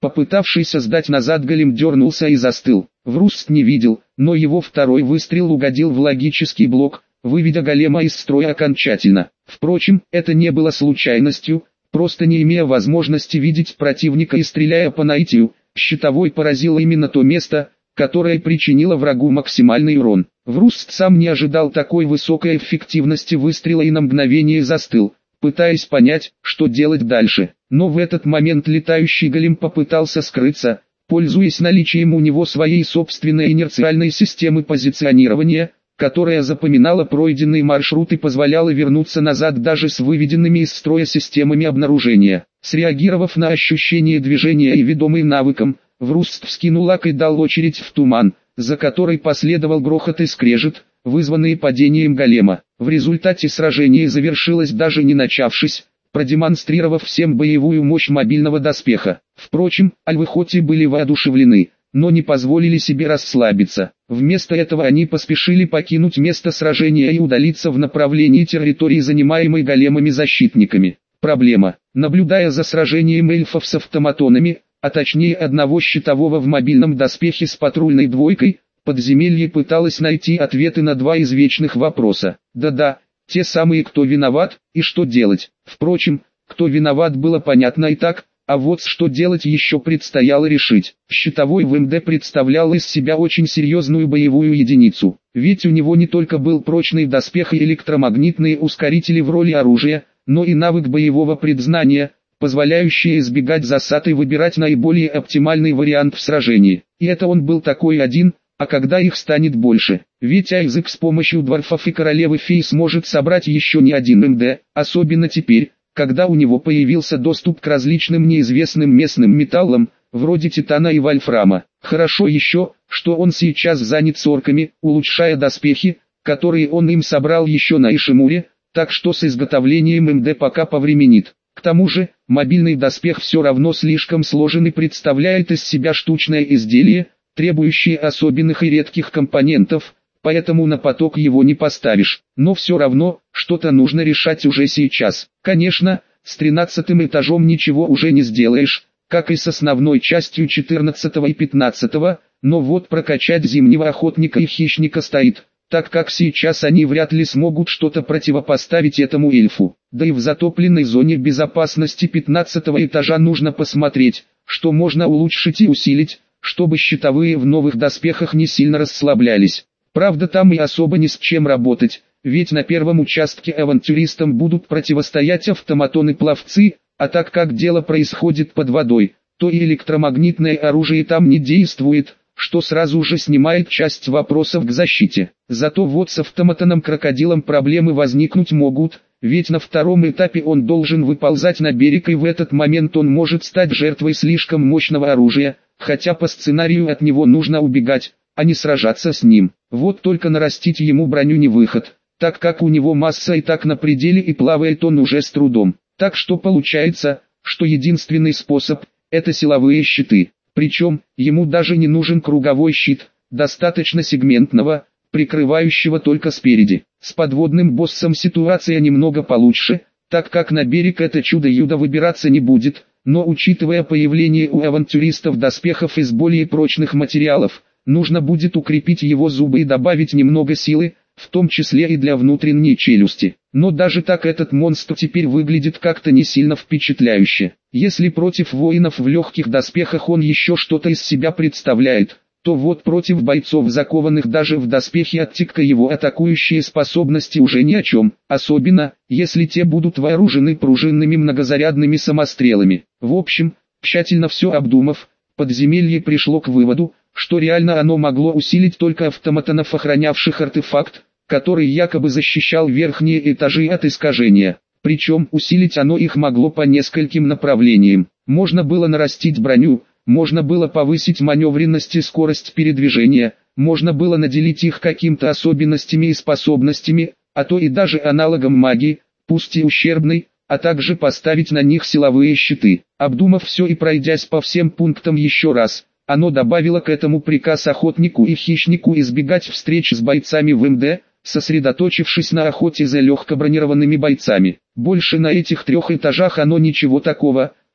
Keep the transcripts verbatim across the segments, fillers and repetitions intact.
Попытавшийся сдать назад голем дернулся и застыл. Вруст не видел, но его второй выстрел угодил в логический блок, выведя голема из строя окончательно. Впрочем, это не было случайностью, просто не имея возможности видеть противника и стреляя по наитию, щитовой поразил именно то место, которое причинило врагу максимальный урон. Вруст сам не ожидал такой высокой эффективности выстрела и на мгновение застыл, пытаясь понять, что делать дальше. Но в этот момент летающий голем попытался скрыться, пользуясь наличием у него своей собственной инерциальной системы позиционирования, которая запоминала пройденный маршрут и позволяла вернуться назад даже с выведенными из строя системами обнаружения. Среагировав на ощущение движения и ведомый навыком, Вруст вскинул лак и дал очередь в туман, за которой последовал грохот и скрежет, вызванные падением голема. В результате сражение завершилось даже не начавшись, продемонстрировав всем боевую мощь мобильного доспеха. Впрочем, альвы хоть и были воодушевлены, но не позволили себе расслабиться. Вместо этого они поспешили покинуть место сражения и удалиться в направлении территории, занимаемой големами-защитниками. Проблема. Наблюдая за сражением эльфов с автоматонами, а точнее одного щитового в мобильном доспехе с патрульной двойкой, подземелье пыталось найти ответы на два извечных вопроса. Да-да, те самые, кто виноват и что делать. Впрочем, кто виноват было понятно и так, а вот что делать еще предстояло решить. Щитовой в МД представлял из себя очень серьезную боевую единицу, ведь у него не только был прочный доспех и электромагнитные ускорители в роли оружия, но и навык боевого предзнания, позволяющий избегать засад и выбирать наиболее оптимальный вариант в сражении. И это он был такой один, а когда их станет больше? Ведь Айзек с помощью дворфов и королевы фей сможет собрать еще не один МД, особенно теперь, когда у него появился доступ к различным неизвестным местным металлам, вроде титана и вольфрама. Хорошо еще, что он сейчас занят с орками, улучшая доспехи, которые он им собрал еще на Ишимуре, так что с изготовлением МД пока повременит. К тому же, мобильный доспех все равно слишком сложен и представляет из себя штучное изделие, требующее особенных и редких компонентов, поэтому на поток его не поставишь. Но все равно, что-то нужно решать уже сейчас. Конечно, с тринадцатым этажом ничего уже не сделаешь, как и с основной частью четырнадцатого и пятнадцатого, но вот прокачать зимнего охотника и хищника стоит, так как сейчас они вряд ли смогут что-то противопоставить этому эльфу. Да и в затопленной зоне безопасности пятнадцатого этажа нужно посмотреть, что можно улучшить и усилить, чтобы щитовые в новых доспехах не сильно расслаблялись. Правда, там и особо ни с чем работать, ведь на первом участке авантюристам будут противостоять автоматоны-пловцы, а так как дело происходит под водой, то и электромагнитное оружие там не действует, что сразу же снимает часть вопросов к защите. Зато вот с автоматоном-крокодилом проблемы возникнуть могут, ведь на втором этапе он должен выползать на берег, и в этот момент он может стать жертвой слишком мощного оружия, хотя по сценарию от него нужно убегать, а не сражаться с ним. Вот только нарастить ему броню не выход, так как у него масса и так на пределе и плавает он уже с трудом. Так что получается, что единственный способ – это силовые щиты. Причем, ему даже не нужен круговой щит, достаточно сегментного, прикрывающего только спереди. С подводным боссом ситуация немного получше, так как на берег это чудо-юдо выбираться не будет, но учитывая появление у авантюристов доспехов из более прочных материалов, нужно будет укрепить его зубы и добавить немного силы, в том числе и для внутренней челюсти. Но даже так этот монстр теперь выглядит как-то не сильно впечатляюще. Если против воинов в легких доспехах он еще что-то из себя представляет, то вот против бойцов, закованных даже в доспехи оттика, его атакующие способности уже ни о чем, особенно, если те будут вооружены пружинными многозарядными самострелами. В общем, тщательно все обдумав, подземелье пришло к выводу, что реально оно могло усилить только автоматонов, охранявших артефакт, который якобы защищал верхние этажи от искажения. Причем усилить оно их могло по нескольким направлениям. Можно было нарастить броню, можно было повысить маневренность и скорость передвижения, можно было наделить их какими-то особенностями и способностями, а то и даже аналогом магии, пусть и ущербной, а также поставить на них силовые щиты. Обдумав все и пройдясь по всем пунктам еще раз, оно добавило к этому приказ охотнику и хищнику избегать встреч с бойцами в МД, сосредоточившись на охоте за легкобронированными бойцами. Больше на этих трех этажах оно ничего такого,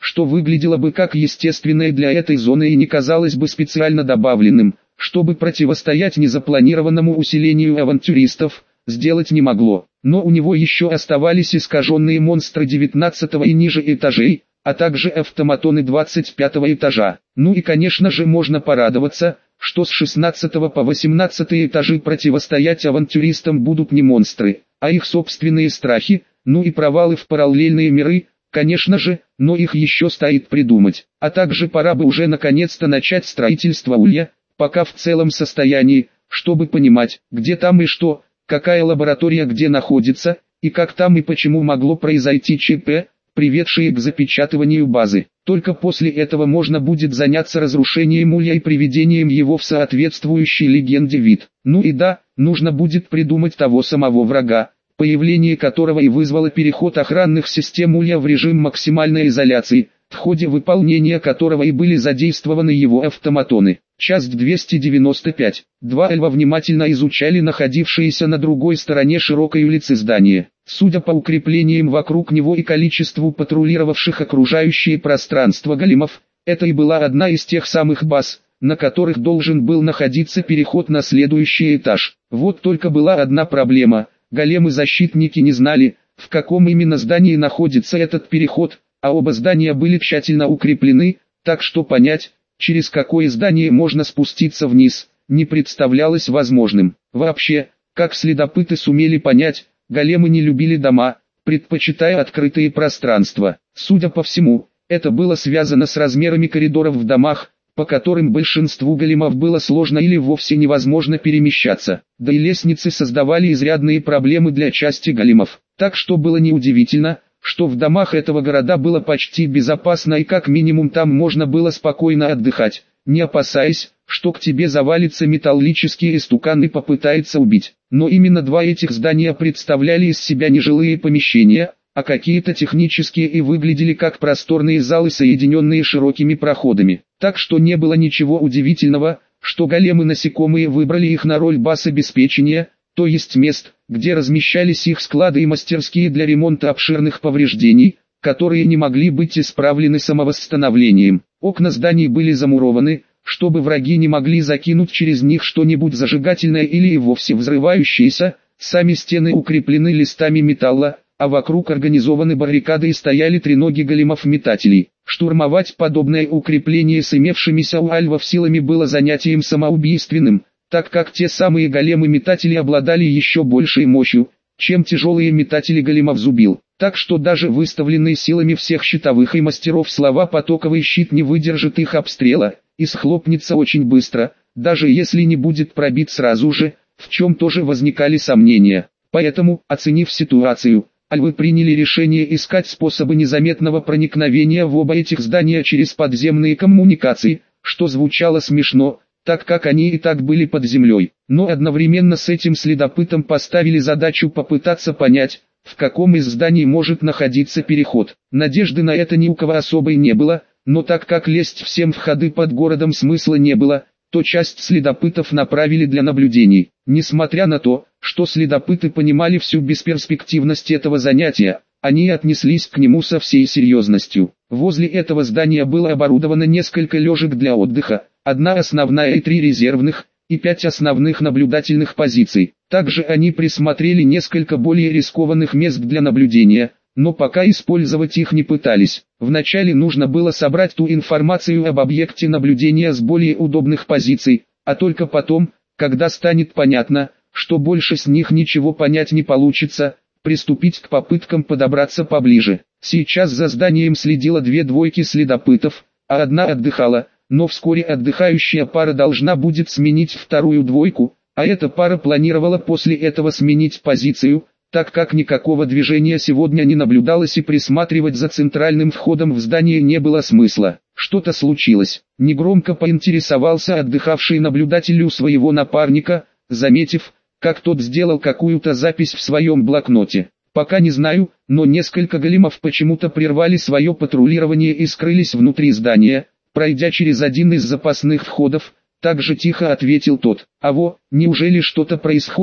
что выглядело бы как естественное для этой зоны и не казалось бы специально добавленным, чтобы противостоять незапланированному усилению авантюристов, сделать не могло. Но у него еще оставались искаженные монстры девятнадцатого и ниже этажей, а также автоматоны двадцать пятого этажа. Ну и конечно же можно порадоваться, что с шестнадцатого по восемнадцатый этажи противостоять авантюристам будут не монстры, а их собственные страхи, ну и провалы в параллельные миры, конечно же, но их еще стоит придумать. А также пора бы уже наконец-то начать строительство улья, пока в целом состоянии, чтобы понимать, где там и что, какая лаборатория где находится, и как там и почему могло произойти ЧП, приведшие к запечатыванию базы. Только после этого можно будет заняться разрушением улья и приведением его в соответствующий легенде вид. Ну и да, нужно будет придумать того самого врага, появление которого и вызвало переход охранных систем улья в режим максимальной изоляции, в ходе выполнения которого и были задействованы его автоматоны. Часть двести девяносто пять. Два Эльва внимательно изучали находившиеся на другой стороне широкой улицы здание. Судя по укреплениям вокруг него и количеству патрулировавших окружающее пространство големов, это и была одна из тех самых баз, на которых должен был находиться переход на следующий этаж. Вот только была одна проблема: големы-защитники не знали, в каком именно здании находится этот переход, а оба здания были тщательно укреплены, так что понять, через какое здание можно спуститься вниз, не представлялось возможным. Вообще, как следопыты сумели понять, големы не любили дома, предпочитая открытые пространства. Судя по всему, это было связано с размерами коридоров в домах, по которым большинству големов было сложно или вовсе невозможно перемещаться. Да и лестницы создавали изрядные проблемы для части големов. Так что было неудивительно, что в домах этого города было почти безопасно и как минимум там можно было спокойно отдыхать, не опасаясь, что к тебе завалится металлический истукан и попытается убить. Но именно два этих здания представляли из себя не жилые помещения, а какие-то технические и выглядели как просторные залы, соединенные широкими проходами. Так что не было ничего удивительного, что големы-насекомые выбрали их на роль баз обеспечения, то есть мест, где размещались их склады и мастерские для ремонта обширных повреждений, которые не могли быть исправлены самовосстановлением. Окна зданий были замурованы, чтобы враги не могли закинуть через них что-нибудь зажигательное или и вовсе взрывающееся. Сами стены укреплены листами металла, а вокруг организованы баррикады и стояли треноги големов-метателей. Штурмовать подобное укрепление с имевшимися у альвов силами было занятием самоубийственным, так как те самые големы-метатели обладали еще большей мощью, чем тяжелые метатели големов зубил. Так что даже выставленный силами всех щитовых и мастеров слова потоковый щит не выдержит их обстрела, и схлопнется очень быстро, даже если не будет пробит сразу же, в чем тоже возникали сомнения. Поэтому, оценив ситуацию, альвы приняли решение искать способы незаметного проникновения в оба этих здания через подземные коммуникации, что звучало смешно, так как они и так были под землей. Но одновременно с этим следопытам поставили задачу попытаться понять, в каком из зданий может находиться переход. Надежды на это ни у кого особой не было, но так как лезть всем в ходы под городом смысла не было, то часть следопытов направили для наблюдений. Несмотря на то, что следопыты понимали всю бесперспективность этого занятия, они отнеслись к нему со всей серьезностью. Возле этого здания было оборудовано несколько лежек для отдыха, одна основная и три резервных, и пять основных наблюдательных позиций. Также они присмотрели несколько более рискованных мест для наблюдения, но пока использовать их не пытались. Вначале нужно было собрать ту информацию об объекте наблюдения с более удобных позиций, а только потом, когда станет понятно, что больше с них ничего понять не получится, приступить к попыткам подобраться поближе. Сейчас за зданием следило две двойки следопытов, а одна отдыхала, но вскоре отдыхающая пара должна будет сменить вторую двойку, а эта пара планировала после этого сменить позицию, так как никакого движения сегодня не наблюдалось и присматривать за центральным входом в здание не было смысла. Что-то случилось. Негромко поинтересовался отдыхавший наблюдатель у своего напарника, заметив, как тот сделал какую-то запись в своем блокноте. Пока не знаю, но несколько големов почему-то прервали свое патрулирование и скрылись внутри здания, пройдя через один из запасных входов. Так же тихо ответил тот. А во, неужели что-то происходит?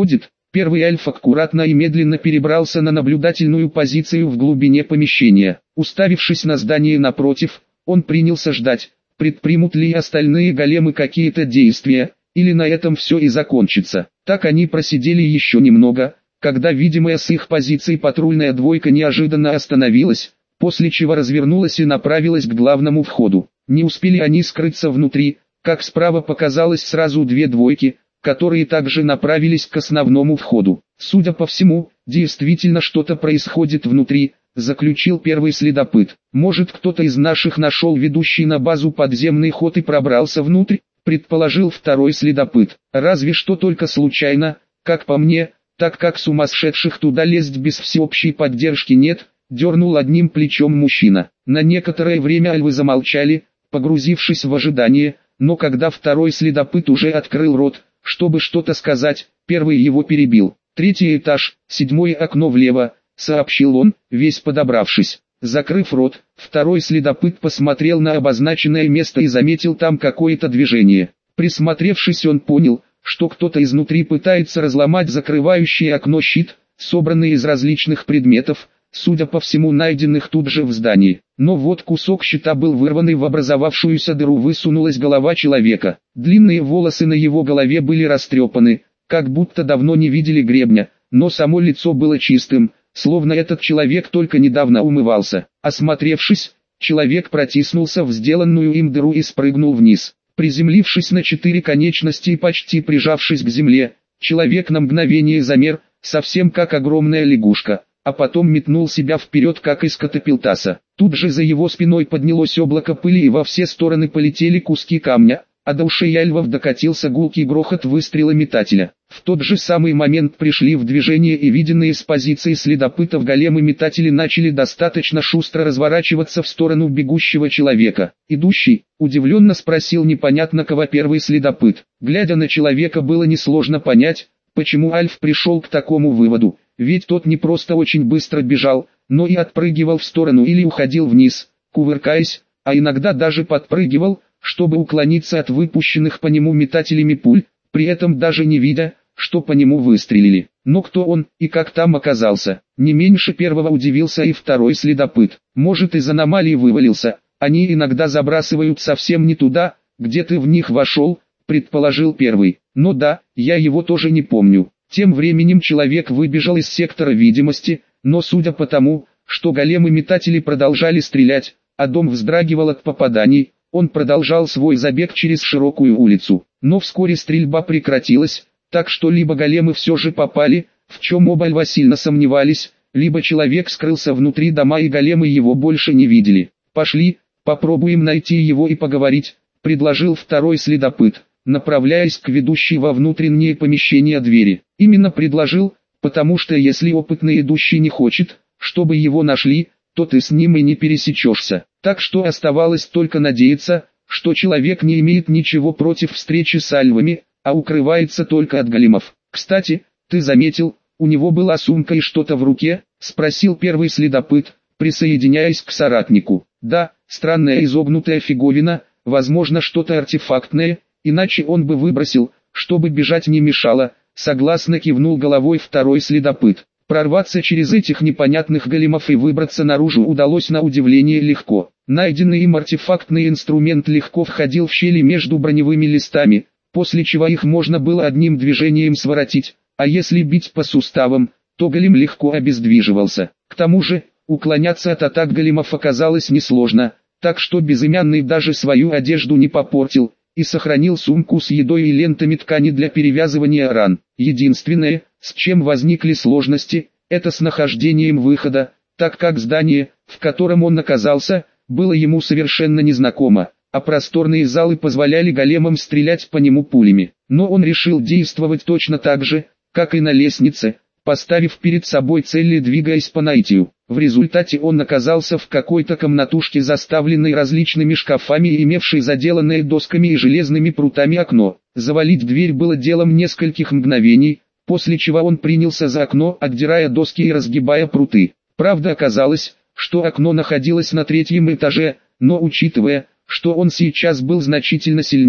Первый Альф аккуратно и медленно перебрался на наблюдательную позицию в глубине помещения. Уставившись на здание напротив, он принялся ждать, предпримут ли остальные големы какие-то действия, или на этом все и закончится. Так они просидели еще немного, когда видимая с их позиции патрульная двойка неожиданно остановилась, после чего развернулась и направилась к главному входу. Не успели они скрыться внутри, как справа показалось сразу две двойки, которые также направились к основному входу. Судя по всему, действительно что-то происходит внутри, заключил первый следопыт. Может, кто-то из наших нашел ведущий на базу подземный ход и пробрался внутрь, предположил второй следопыт. Разве что только случайно, как по мне, так как сумасшедших туда лезть без всеобщей поддержки нет, дернул одним плечом мужчина. На некоторое время альвы замолчали, погрузившись в ожидание, но когда второй следопыт уже открыл рот, чтобы что-то сказать, первый его перебил. «Третий этаж, седьмое окно влево», — сообщил он, весь подобравшись. Закрыв рот, второй следопыт посмотрел на обозначенное место и заметил там какое-то движение. Присмотревшись, он понял, что кто-то изнутри пытается разломать закрывающее окно щит, собранный из различных предметов, судя по всему найденных тут же в здании. Но вот кусок щита был вырван, и в образовавшуюся дыру высунулась голова человека. Длинные волосы на его голове были растрепаны, как будто давно не видели гребня, но само лицо было чистым, словно этот человек только недавно умывался. Осмотревшись, человек протиснулся в сделанную им дыру и спрыгнул вниз. Приземлившись на четыре конечности и почти прижавшись к земле, человек на мгновение замер, совсем как огромная лягушка, а потом метнул себя вперед, как из катапилтаса. Тут же за его спиной поднялось облако пыли, и во все стороны полетели куски камня, а до ушей альвов докатился гулкий грохот выстрела метателя. В тот же самый момент пришли в движение и виденные с позиции следопытов големы-метатели начали достаточно шустро разворачиваться в сторону бегущего человека. «Идущий?» – удивленно спросил непонятно кого первый следопыт. Глядя на человека, было несложно понять, почему Альф пришел к такому выводу, ведь тот не просто очень быстро бежал, но и отпрыгивал в сторону или уходил вниз, кувыркаясь, а иногда даже подпрыгивал, чтобы уклониться от выпущенных по нему метателями пуль, при этом даже не видя, что по нему выстрелили. Но кто он и как там оказался? Не меньше первого удивился и второй следопыт. Может, из аномалии вывалился, они иногда забрасывают совсем не туда, где ты в них вошел, предположил первый. Но да, я его тоже не помню. Тем временем человек выбежал из сектора видимости, но судя по тому, что големы-метатели продолжали стрелять, а дом вздрагивал от попаданий, он продолжал свой забег через широкую улицу. Но вскоре стрельба прекратилась, так что либо големы все же попали, в чем оба льва сильно сомневались, либо человек скрылся внутри дома и големы его больше не видели. «Пошли, попробуем найти его и поговорить», — предложил второй следопыт, направляясь к ведущей во внутреннее помещение двери. Именно предложил, потому что если опытный идущий не хочет, чтобы его нашли, то ты с ним и не пересечешься. Так что оставалось только надеяться, что человек не имеет ничего против встречи с альвами, а укрывается только от големов. «Кстати, ты заметил, у него была сумка и что-то в руке?» — спросил первый следопыт, присоединяясь к соратнику. «Да, странная изогнутая фиговина, возможно что-то артефактное, иначе он бы выбросил, чтобы бежать не мешало», — согласно кивнул головой второй следопыт. Прорваться через этих непонятных големов и выбраться наружу удалось на удивление легко. Найденный им артефактный инструмент легко входил в щели между броневыми листами, после чего их можно было одним движением своротить, а если бить по суставам, то голем легко обездвиживался. К тому же, уклоняться от атак големов оказалось несложно, так что безымянный даже свою одежду не попортил, и сохранил сумку с едой и лентами ткани для перевязывания ран. Единственное, с чем возникли сложности, это с нахождением выхода, так как здание, в котором он оказался, было ему совершенно незнакомо, а просторные залы позволяли големам стрелять по нему пулями. Но он решил действовать точно так же, как и на лестнице, поставив перед собой цель и двигаясь по наитию. В результате он оказался в какой-то комнатушке, заставленной различными шкафами и имевшей заделанное досками и железными прутами окно. Завалить дверь было делом нескольких мгновений, после чего он принялся за окно, отдирая доски и разгибая пруты. Правда, оказалось, что окно находилось на третьем этаже, но учитывая, что он сейчас был значительно сильнее,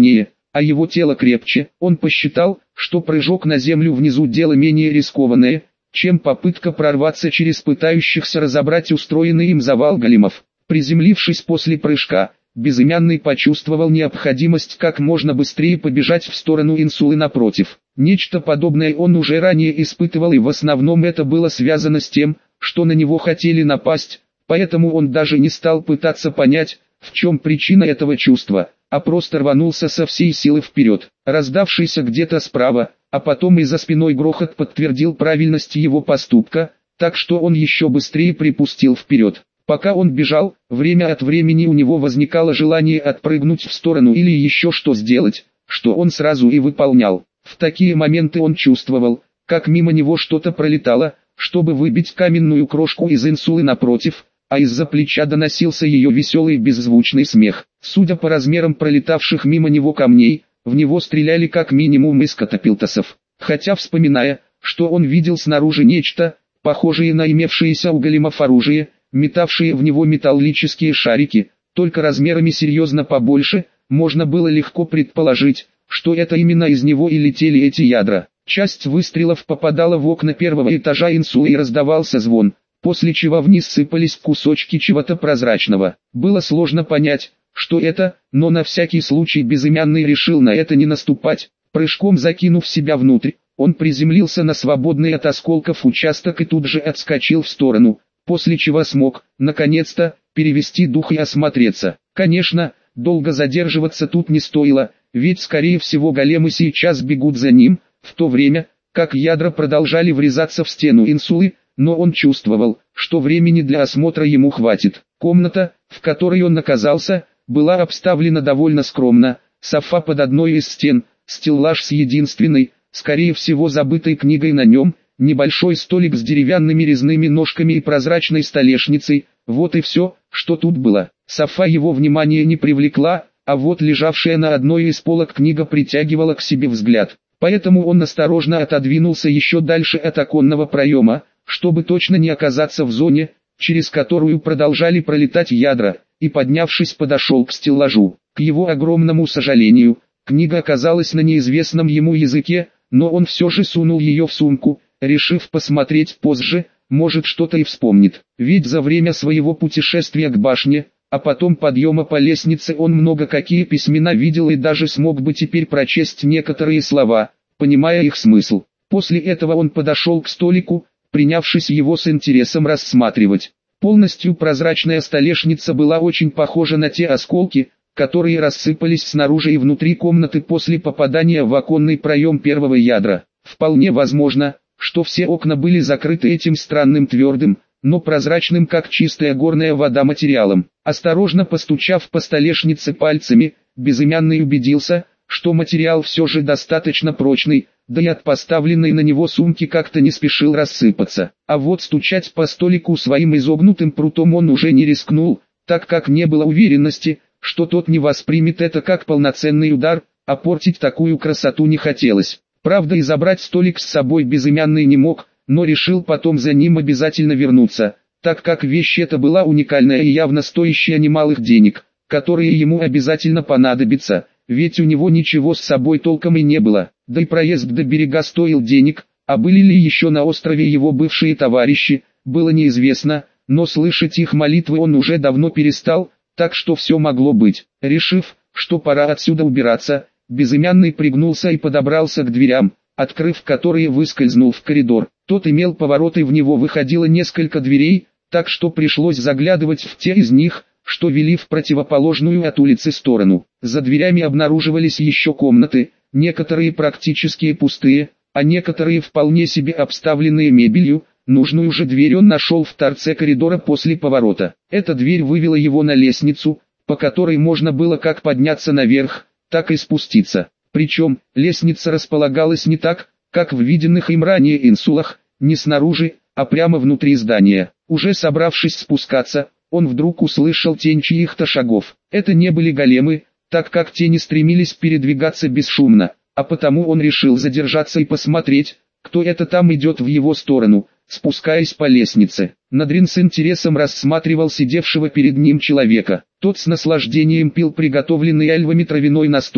а его тело крепче. Он посчитал, что прыжок на землю внизу дело менее рискованное, чем попытка прорваться через пытающихся разобрать устроенный им завал големов. Приземлившись после прыжка, Безымянный почувствовал необходимость как можно быстрее побежать в сторону инсулы напротив. Нечто подобное он уже ранее испытывал, и в основном это было связано с тем, что на него хотели напасть, поэтому он даже не стал пытаться понять, в чем причина этого чувства, а просто рванулся со всей силы вперед. Раздавшийся где-то справа, а потом и за спиной грохот подтвердил правильность его поступка, так что он еще быстрее припустил вперед. Пока он бежал, время от времени у него возникало желание отпрыгнуть в сторону или еще что сделать, что он сразу и выполнял. В такие моменты он чувствовал, как мимо него что-то пролетало, чтобы выбить каменную крошку из инсулы напротив, а из-за плеча доносился ее веселый беззвучный смех. Судя по размерам пролетавших мимо него камней, в него стреляли как минимум из катапилтосов. Хотя, вспоминая, что он видел снаружи нечто, похожее на имевшееся у големов оружие, метавшие в него металлические шарики, только размерами серьезно побольше, можно было легко предположить, что это именно из него и летели эти ядра. Часть выстрелов попадала в окна первого этажа инсулы и раздавался звон, после чего вниз сыпались кусочки чего-то прозрачного. Было сложно понять, что это, но на всякий случай Безымянный решил на это не наступать. Прыжком закинув себя внутрь, он приземлился на свободный от осколков участок и тут же отскочил в сторону, после чего смог, наконец-то, перевести дух и осмотреться. Конечно, долго задерживаться тут не стоило, ведь скорее всего големы сейчас бегут за ним, в то время, как ядра продолжали врезаться в стену инсулы, но он чувствовал, что времени для осмотра ему хватит. Комната, в которой он оказался, была обставлена довольно скромно: софа под одной из стен, стеллаж с единственной, скорее всего забытой книгой на нем, небольшой столик с деревянными резными ножками и прозрачной столешницей. Вот и все, что тут было. Софа его внимание не привлекла, а вот лежавшая на одной из полок книга притягивала к себе взгляд. Поэтому он осторожно отодвинулся еще дальше от оконного проема, чтобы точно не оказаться в зоне, через которую продолжали пролетать ядра, и, поднявшись, подошел к стеллажу. К его огромному сожалению, книга оказалась на неизвестном ему языке, но он все же сунул ее в сумку, решив посмотреть позже, может что-то и вспомнит. Ведь за время своего путешествия к башне, а потом подъема по лестнице, он много какие письмена видел и даже смог бы теперь прочесть некоторые слова, понимая их смысл. После этого он подошел к столику, принявшись его с интересом рассматривать. Полностью прозрачная столешница была очень похожа на те осколки, которые рассыпались снаружи и внутри комнаты после попадания в оконный проем первого ядра. Вполне возможно, что все окна были закрыты этим странным твердым, но прозрачным как чистая горная вода материалом. Осторожно постучав по столешнице пальцами, Безымянный убедился, что материал все же достаточно прочный, да и от поставленной на него сумки как-то не спешил рассыпаться. А вот стучать по столику своим изогнутым прутом он уже не рискнул, так как не было уверенности, что тот не воспримет это как полноценный удар, а портить такую красоту не хотелось. Правда, и забрать столик с собой Безымянный не мог, но решил потом за ним обязательно вернуться, так как вещь эта была уникальная и явно стоящая немалых денег, которые ему обязательно понадобятся, ведь у него ничего с собой толком и не было, да и проезд до берега стоил денег, а были ли еще на острове его бывшие товарищи, было неизвестно, но слышать их молитвы он уже давно перестал, так что все могло быть. Решив, что пора отсюда убираться, Безымянный пригнулся и подобрался к дверям, открыв которые выскользнул в коридор. Тот имел поворот и в него выходило несколько дверей, так что пришлось заглядывать в те из них, что вели в противоположную от улицы сторону. За дверями обнаруживались еще комнаты, некоторые практически пустые, а некоторые вполне себе обставленные мебелью. Нужную же дверь он нашел в торце коридора после поворота. Эта дверь вывела его на лестницу, по которой можно было как подняться наверх, так и спуститься. Причем, лестница располагалась не так, как в виденных им ранее инсулах, не снаружи, а прямо внутри здания. Уже собравшись спускаться, он вдруг услышал тень чьих-то шагов. Это не были големы, так как те не стремились передвигаться бесшумно, а потому он решил задержаться и посмотреть, кто это там идет в его сторону, спускаясь по лестнице. Надрин с интересом рассматривал сидевшего перед ним человека. Тот с наслаждением пил приготовленный альвами травяной настой,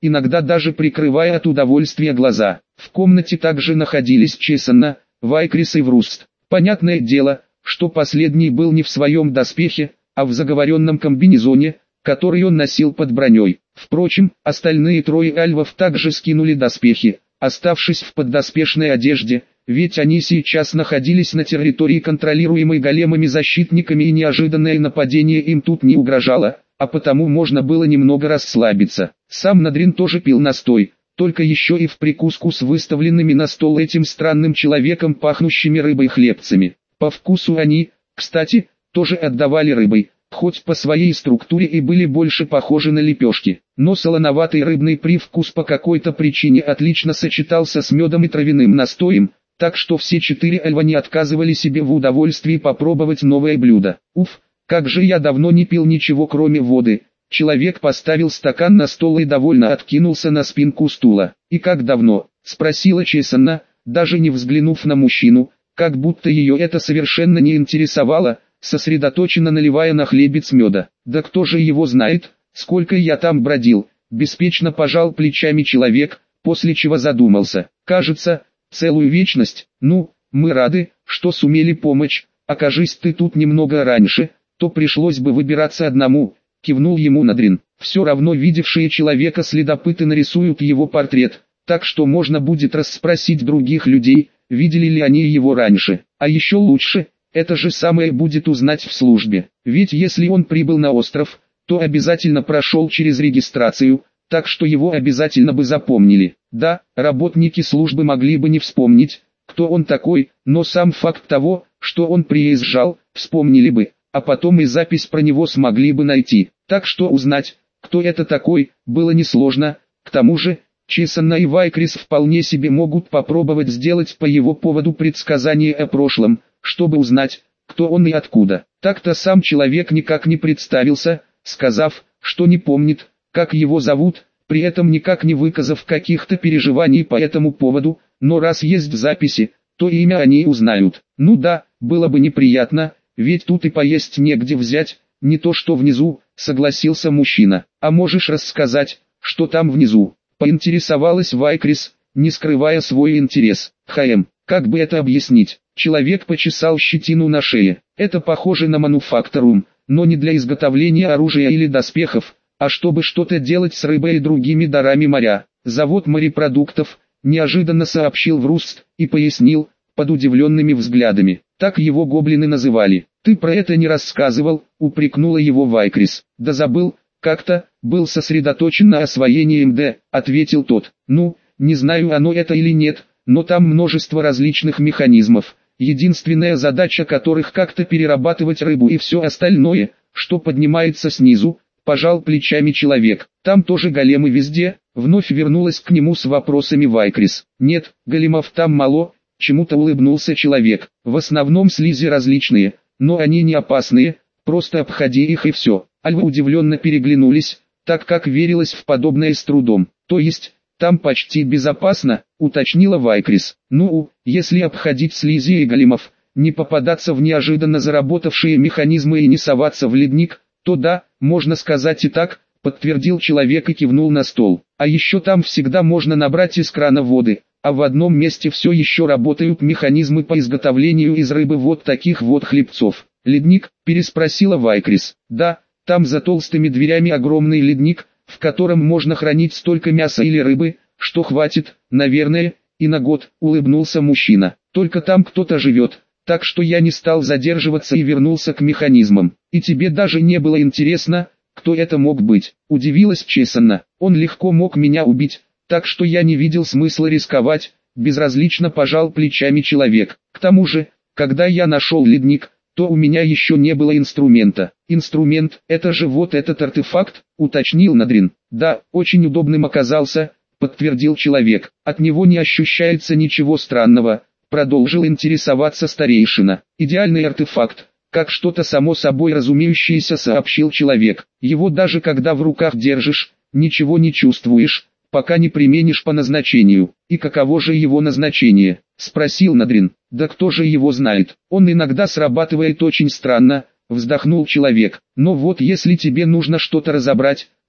иногда даже прикрывая от удовольствия глаза. В комнате также находились Чесанна, Вайкрис и Вруст. Понятное дело, что последний был не в своем доспехе, а в заговоренном комбинезоне, который он носил под броней. Впрочем, остальные трое альвов также скинули доспехи, оставшись в поддоспешной одежде, ведь они сейчас находились на территории, контролируемой големами защитниками, и неожиданное нападение им тут не угрожало, а потому можно было немного расслабиться. Сам Надрин тоже пил настой, только еще и в прикуску с выставленными на стол этим странным человеком пахнущими рыбой хлебцами. По вкусу они, кстати, тоже отдавали рыбой, хоть по своей структуре и были больше похожи на лепешки, но солоноватый рыбный привкус по какой-то причине отлично сочетался с медом и травяным настоем, так что все четыре альва не отказывали себе в удовольствии попробовать новое блюдо. Уф, как же я давно не пил ничего кроме воды. Человек поставил стакан на стол и довольно откинулся на спинку стула. «И как давно?» – спросила Чесанна, даже не взглянув на мужчину, как будто ее это совершенно не интересовало, сосредоточенно наливая на хлебец меда. «Да кто же его знает, сколько я там бродил?» – беспечно пожал плечами человек, после чего задумался. «Кажется, целую вечность. Ну, мы рады, что сумели помочь. Окажись ты тут немного раньше, то пришлось бы выбираться одному», — кивнул ему Надрин. «Все равно видевшие человека следопыты нарисуют его портрет, так что можно будет расспросить других людей, видели ли они его раньше. А еще лучше, это же самое будет узнать в службе. Ведь если он прибыл на остров, то обязательно прошел через регистрацию, так что его обязательно бы запомнили. Да, работники службы могли бы не вспомнить, кто он такой, но сам факт того, что он приезжал, вспомнили бы, а потом и запись про него смогли бы найти. Так что узнать, кто это такой, было несложно. К тому же, Чесанна и Вайкрис вполне себе могут попробовать сделать по его поводу предсказание о прошлом, чтобы узнать, кто он и откуда. Так-то сам человек никак не представился, сказав, что не помнит, как его зовут, при этом никак не выказав каких-то переживаний по этому поводу, но раз есть записи, то имя они узнают. Ну да, было бы неприятно, ведь тут и поесть негде взять, не то что внизу, согласился мужчина. А можешь рассказать, что там внизу? Поинтересовалась Вайкрис, не скрывая свой интерес. Хм, как бы это объяснить? Человек почесал щетину на шее. Это похоже на мануфакторум, но не для изготовления оружия или доспехов, а чтобы что-то делать с рыбой и другими дарами моря. Завод морепродуктов, неожиданно сообщил Вруст и пояснил, под удивленными взглядами. Так его гоблины называли. «Ты про это не рассказывал», — упрекнула его Вайкрис. «Да забыл, как-то, был сосредоточен на освоении МД», — ответил тот. «Ну, не знаю, оно это или нет, но там множество различных механизмов, единственная задача которых как-то перерабатывать рыбу и все остальное, что поднимается снизу», — пожал плечами человек. «Там тоже големы везде», — вновь вернулась к нему с вопросами Вайкрис. «Нет, големов там мало», — чему-то улыбнулся человек. «В основном слизи различные, но они не опасные, просто обходи их и все». Альвы удивленно переглянулись, так как верилось в подобное с трудом. «То есть, там почти безопасно», — уточнила Вайкрис. «Ну, если обходить слизи и големов, не попадаться в неожиданно заработавшие механизмы и не соваться в ледник, то да, можно сказать и так», — подтвердил человек и кивнул на стол. «А еще там всегда можно набрать из крана воды, а в одном месте все еще работают механизмы по изготовлению из рыбы вот таких вот хлебцов». «Ледник?» — переспросила Вайкрис. «Да, там за толстыми дверями огромный ледник, в котором можно хранить столько мяса или рыбы, что хватит, наверное, и на год», — улыбнулся мужчина. «Только там кто-то живет, так что я не стал задерживаться и вернулся к механизмам». «И тебе даже не было интересно, кто это мог быть?» — удивилась Чесанна. «Он легко мог меня убить, так что я не видел смысла рисковать», — безразлично пожал плечами человек. «К тому же, когда я нашел ледник, то у меня еще не было инструмента». «Инструмент, это же вот этот артефакт», — уточнил Надрин. «Да, очень удобным оказался», — подтвердил человек. «От него не ощущается ничего странного», — продолжил интересоваться старейшина. «Идеальный артефакт, как что-то само собой разумеющееся», — сообщил человек. «Его даже когда в руках держишь, ничего не чувствуешь, пока не применишь по назначению». «И каково же его назначение?» — спросил Надрин. «Да кто же его знает? Он иногда срабатывает очень странно», — вздохнул человек. «Но вот если тебе нужно что-то разобрать,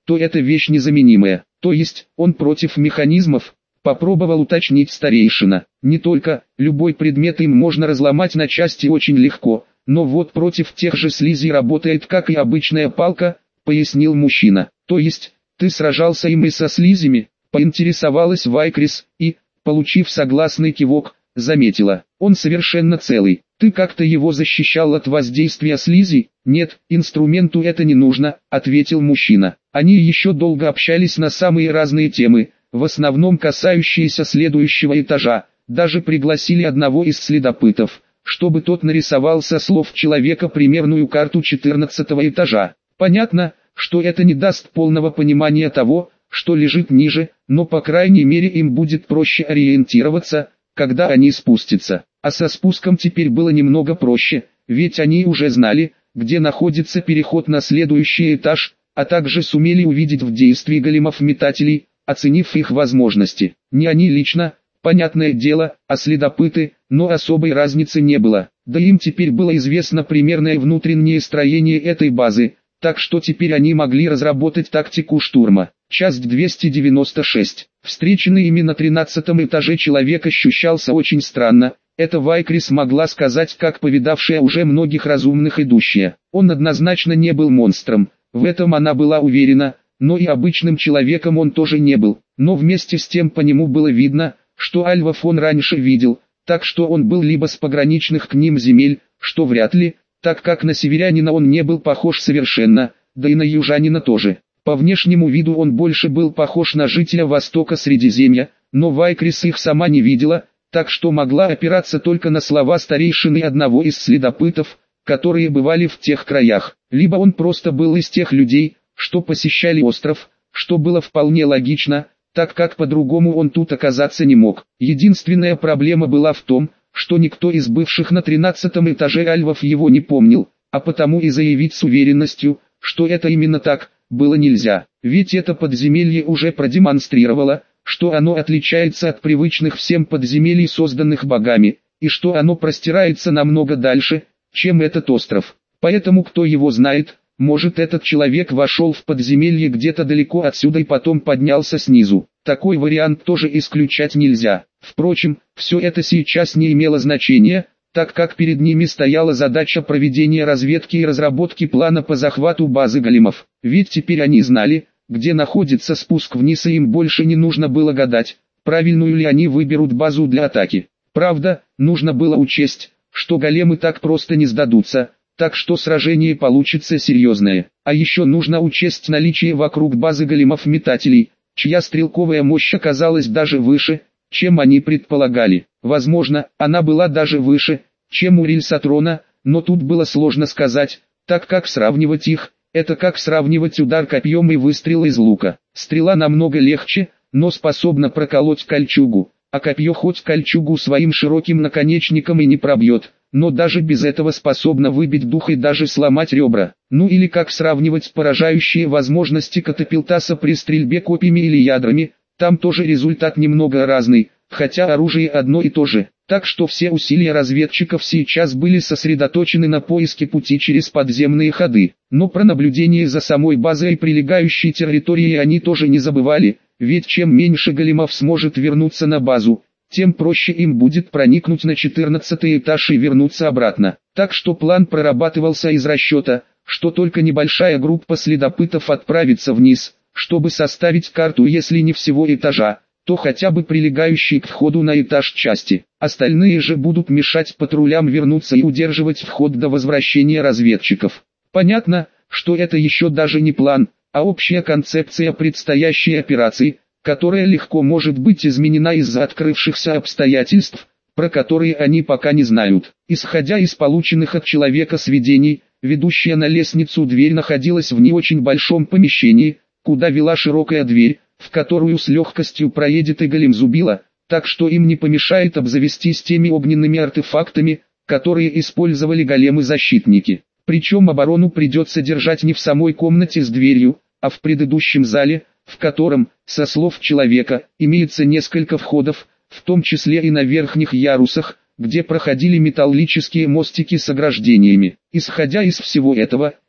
то это вещь незаменимая. То есть, он против механизмов? Попробовал уточнить старейшина. Не только, любой предмет им можно разломать на части очень легко, но вот против тех же слизей работает как и обычная палка, пояснил мужчина. То есть, ты сражался им и со слизями? Поинтересовалась Вайкрис и, получив согласный кивок, заметила: он совершенно целый. Ты как-то его защищал от воздействия слизи? Нет, инструменту это не нужно, ответил мужчина. Они еще долго общались на самые разные темы, в основном касающиеся следующего этажа. Даже пригласили одного из следопытов, чтобы тот нарисовал со слов человека примерную карту четырнадцатого этажа. Понятно, что это не даст полного понимания того, что лежит ниже, но по крайней мере им будет проще ориентироваться, когда они спустятся. А со спуском теперь было немного проще, ведь они уже знали, где находится переход на следующий этаж, а также сумели увидеть в действии големов-метателей, оценив их возможности. Не они лично, понятное дело, а следопыты, но особой разницы не было. Да им теперь было известно примерное внутреннее строение этой базы, так что теперь они могли разработать тактику штурма. Часть двести девяносто шесть. Встреченный ими на тринадцатом этаже человек ощущался очень странно. Это Вайкрис могла сказать, как повидавшая уже многих разумных идущая. Он однозначно не был монстром, в этом она была уверена, но и обычным человеком он тоже не был. Но вместе с тем по нему было видно, что альвов он раньше видел, так что он был либо с пограничных к ним земель, что вряд ли, так как на северянина он не был похож совершенно, да и на южанина тоже. По внешнему виду он больше был похож на жителя Востока Средиземья, но Вайкрис их сама не видела, так что могла опираться только на слова старейшины одного из следопытов, которые бывали в тех краях. Либо он просто был из тех людей, что посещали остров, что было вполне логично, так как по-другому он тут оказаться не мог. Единственная проблема была в том, что никто из бывших на тринадцатом этаже альвов его не помнил, а потому и заявить с уверенностью, что это именно так, было нельзя. Ведь это подземелье уже продемонстрировало, что оно отличается от привычных всем подземелий, созданных богами, и что оно простирается намного дальше, чем этот остров. Поэтому кто его знает, может этот человек вошел в подземелье где-то далеко отсюда и потом поднялся снизу. Такой вариант тоже исключать нельзя. Впрочем, все это сейчас не имело значения, так как перед ними стояла задача проведения разведки и разработки плана по захвату базы големов. Ведь теперь они знали, где находится спуск вниз, и им больше не нужно было гадать, правильную ли они выберут базу для атаки. Правда, нужно было учесть, что големы так просто не сдадутся, так что сражение получится серьезное. А еще нужно учесть наличие вокруг базы големов-метателей, чья стрелковая мощь оказалась даже выше, чем они предполагали. Возможно, она была даже выше, чем у Рильсатрона, но тут было сложно сказать, так как сравнивать их, это как сравнивать удар копьем и выстрел из лука. Стрела намного легче, но способна проколоть кольчугу, а копье хоть кольчугу своим широким наконечником и не пробьет, но даже без этого способна выбить дух и даже сломать ребра. Ну или как сравнивать поражающие возможности катапилтаса при стрельбе копьями или ядрами, там тоже результат немного разный, хотя оружие одно и то же. Так что все усилия разведчиков сейчас были сосредоточены на поиске пути через подземные ходы. Но про наблюдение за самой базой и прилегающей территорией они тоже не забывали, ведь чем меньше големов сможет вернуться на базу, тем проще им будет проникнуть на четырнадцатый этаж и вернуться обратно. Так что план прорабатывался из расчета, что только небольшая группа следопытов отправится вниз, чтобы составить карту если не всего этажа, то хотя бы прилегающей к входу на этаж части. Остальные же будут мешать патрулям вернуться и удерживать вход до возвращения разведчиков. Понятно, что это еще даже не план, а общая концепция предстоящей операции, которая легко может быть изменена из-за открывшихся обстоятельств, про которые они пока не знают. Исходя из полученных от человека сведений, ведущая на лестницу дверь находилась в не очень большом помещении, куда вела широкая дверь, в которую с легкостью проедет и голем зубила, так что им не помешает обзавестись теми огненными артефактами, которые использовали големы-защитники. Причем оборону придется держать не в самой комнате с дверью, а в предыдущем зале, в котором, со слов человека, имеется несколько входов, в том числе и на верхних ярусах, где проходили металлические мостики с ограждениями. Исходя из всего этого,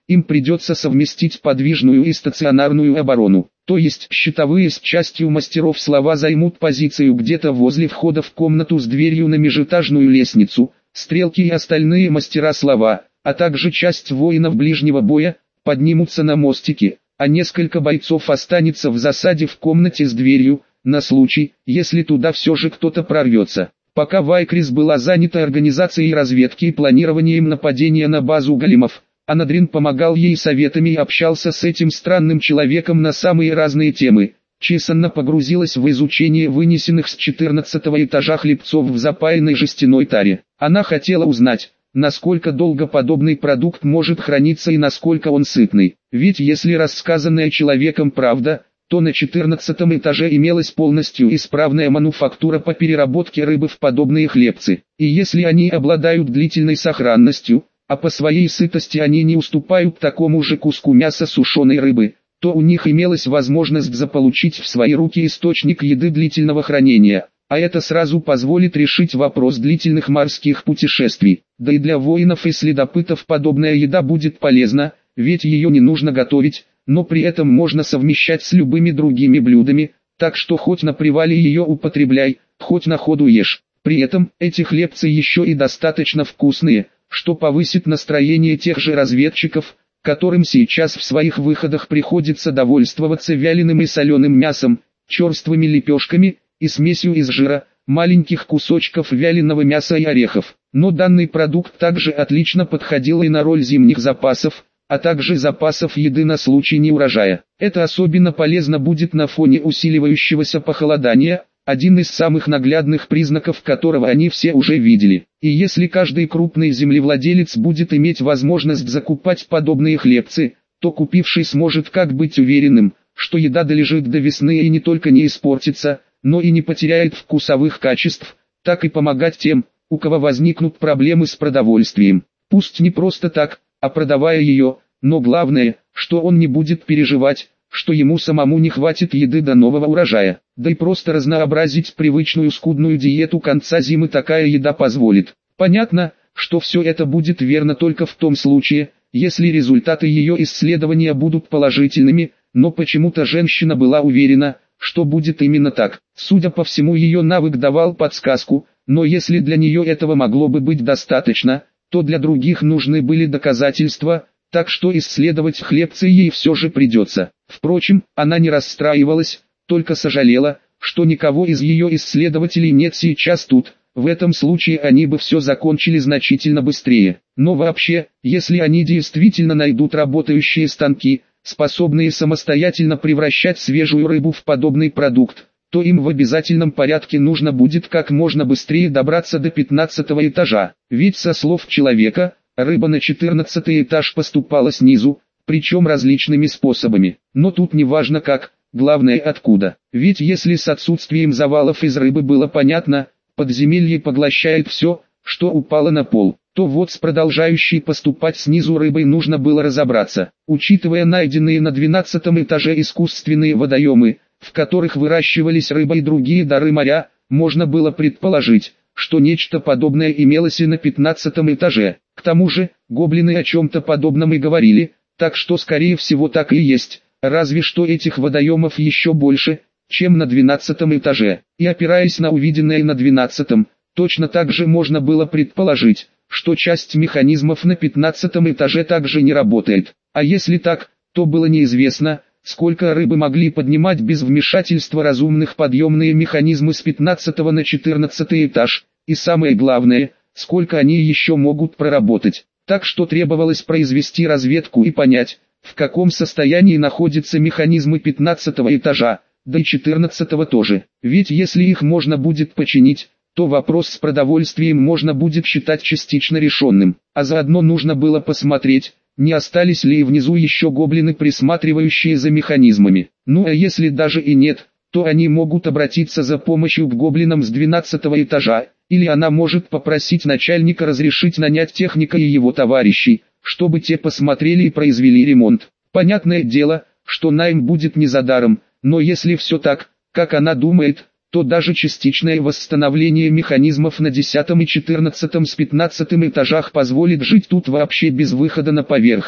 им придется совместить подвижную и стационарную оборону. То есть щитовые с частью мастеров слова займут позицию где-то возле входа в комнату с дверью на межэтажную лестницу, стрелки и остальные мастера слова, а также часть воинов ближнего боя, поднимутся на мостики, а несколько бойцов останется в засаде в комнате с дверью, на случай, если туда все же кто-то прорвется. Пока Вайкрис была занята организацией разведки и планированием нападения на базу големов, Анадрин помогал ей советами и общался с этим странным человеком на самые разные темы. Чесанна погрузилась в изучение вынесенных с четырнадцатого этажа хлебцов в запаянной жестяной таре. Она хотела узнать, насколько долго подобный продукт может храниться и насколько он сытный. Ведь если рассказанная человеком правда, то на четырнадцатом этаже имелась полностью исправная мануфактура по переработке рыбы в подобные хлебцы. И если они обладают длительной сохранностью, а по своей сытости они не уступают такому же куску мяса сушеной рыбы, то у них имелась возможность заполучить в свои руки источник еды длительного хранения, а это сразу позволит решить вопрос длительных морских путешествий. Да и для воинов и следопытов подобная еда будет полезна, ведь ее не нужно готовить, но при этом можно совмещать с любыми другими блюдами, так что хоть на привале ее употребляй, хоть на ходу ешь. При этом эти хлебцы еще и достаточно вкусные, что повысит настроение тех же разведчиков, которым сейчас в своих выходах приходится довольствоваться вяленым и соленым мясом, черствыми лепешками и смесью из жира, маленьких кусочков вяленого мяса и орехов. Но данный продукт также отлично подходил и на роль зимних запасов, а также запасов еды на случай неурожая. Это особенно полезно будет на фоне усиливающегося похолодания, один из самых наглядных признаков которого они все уже видели. И если каждый крупный землевладелец будет иметь возможность закупать подобные хлебцы, то купивший сможет как быть уверенным, что еда долежит до весны и не только не испортится, но и не потеряет вкусовых качеств, так и помогать тем, у кого возникнут проблемы с продовольствием. Пусть не просто так, а продавая ее, но главное, что он не будет переживать, что ему самому не хватит еды до нового урожая. Да и просто разнообразить привычную скудную диету конца зимы такая еда позволит. Понятно, что все это будет верно только в том случае, если результаты ее исследования будут положительными, но почему-то женщина была уверена, что будет именно так. Судя по всему, ее навык давал подсказку, но если для нее этого могло бы быть достаточно, то для других нужны были доказательства, так что исследовать хлебцы ей все же придется. Впрочем, она не расстраивалась, только сожалела, что никого из ее исследователей нет сейчас тут. В этом случае они бы все закончили значительно быстрее. Но вообще, если они действительно найдут работающие станки, способные самостоятельно превращать свежую рыбу в подобный продукт, то им в обязательном порядке нужно будет как можно быстрее добраться до пятнадцатого этажа. Ведь со слов человека, рыба на четырнадцатый этаж поступала снизу, причем различными способами. Но тут не важно как, главное откуда. Ведь если с отсутствием завалов из рыбы было понятно, подземелье поглощает все, что упало на пол, то вот с продолжающей поступать снизу рыбой нужно было разобраться. Учитывая найденные на двенадцатом этаже искусственные водоемы, в которых выращивались рыба и другие дары моря, можно было предположить, что нечто подобное имелось и на пятнадцатом этаже. К тому же, гоблины о чем-то подобном и говорили, так что скорее всего так и есть, разве что этих водоемов еще больше, чем на двенадцатом этаже. И опираясь на увиденное на двенадцатом, точно так же можно было предположить, что часть механизмов на пятнадцатом этаже также не работает. А если так, то было неизвестно, сколько рыбы могли поднимать без вмешательства разумных подъемные механизмы с пятнадцатого на четырнадцатый этаж, и самое главное, сколько они еще могут проработать. Так что требовалось произвести разведку и понять, в каком состоянии находятся механизмы пятнадцатого этажа, да и четырнадцатого тоже. Ведь если их можно будет починить, то вопрос с продовольствием можно будет считать частично решенным. А заодно нужно было посмотреть, не остались ли внизу еще гоблины, присматривающие за механизмами. Ну а если даже и нет, то они могут обратиться за помощью к гоблинам с двенадцатого этажа, или она может попросить начальника разрешить нанять техника и его товарищей, чтобы те посмотрели и произвели ремонт. Понятное дело, что найм будет не за даром, но если все так, как она думает, то даже частичное восстановление механизмов на десятом и четырнадцатом с пятнадцатым этажах позволит жить тут вообще без выхода на поверхность.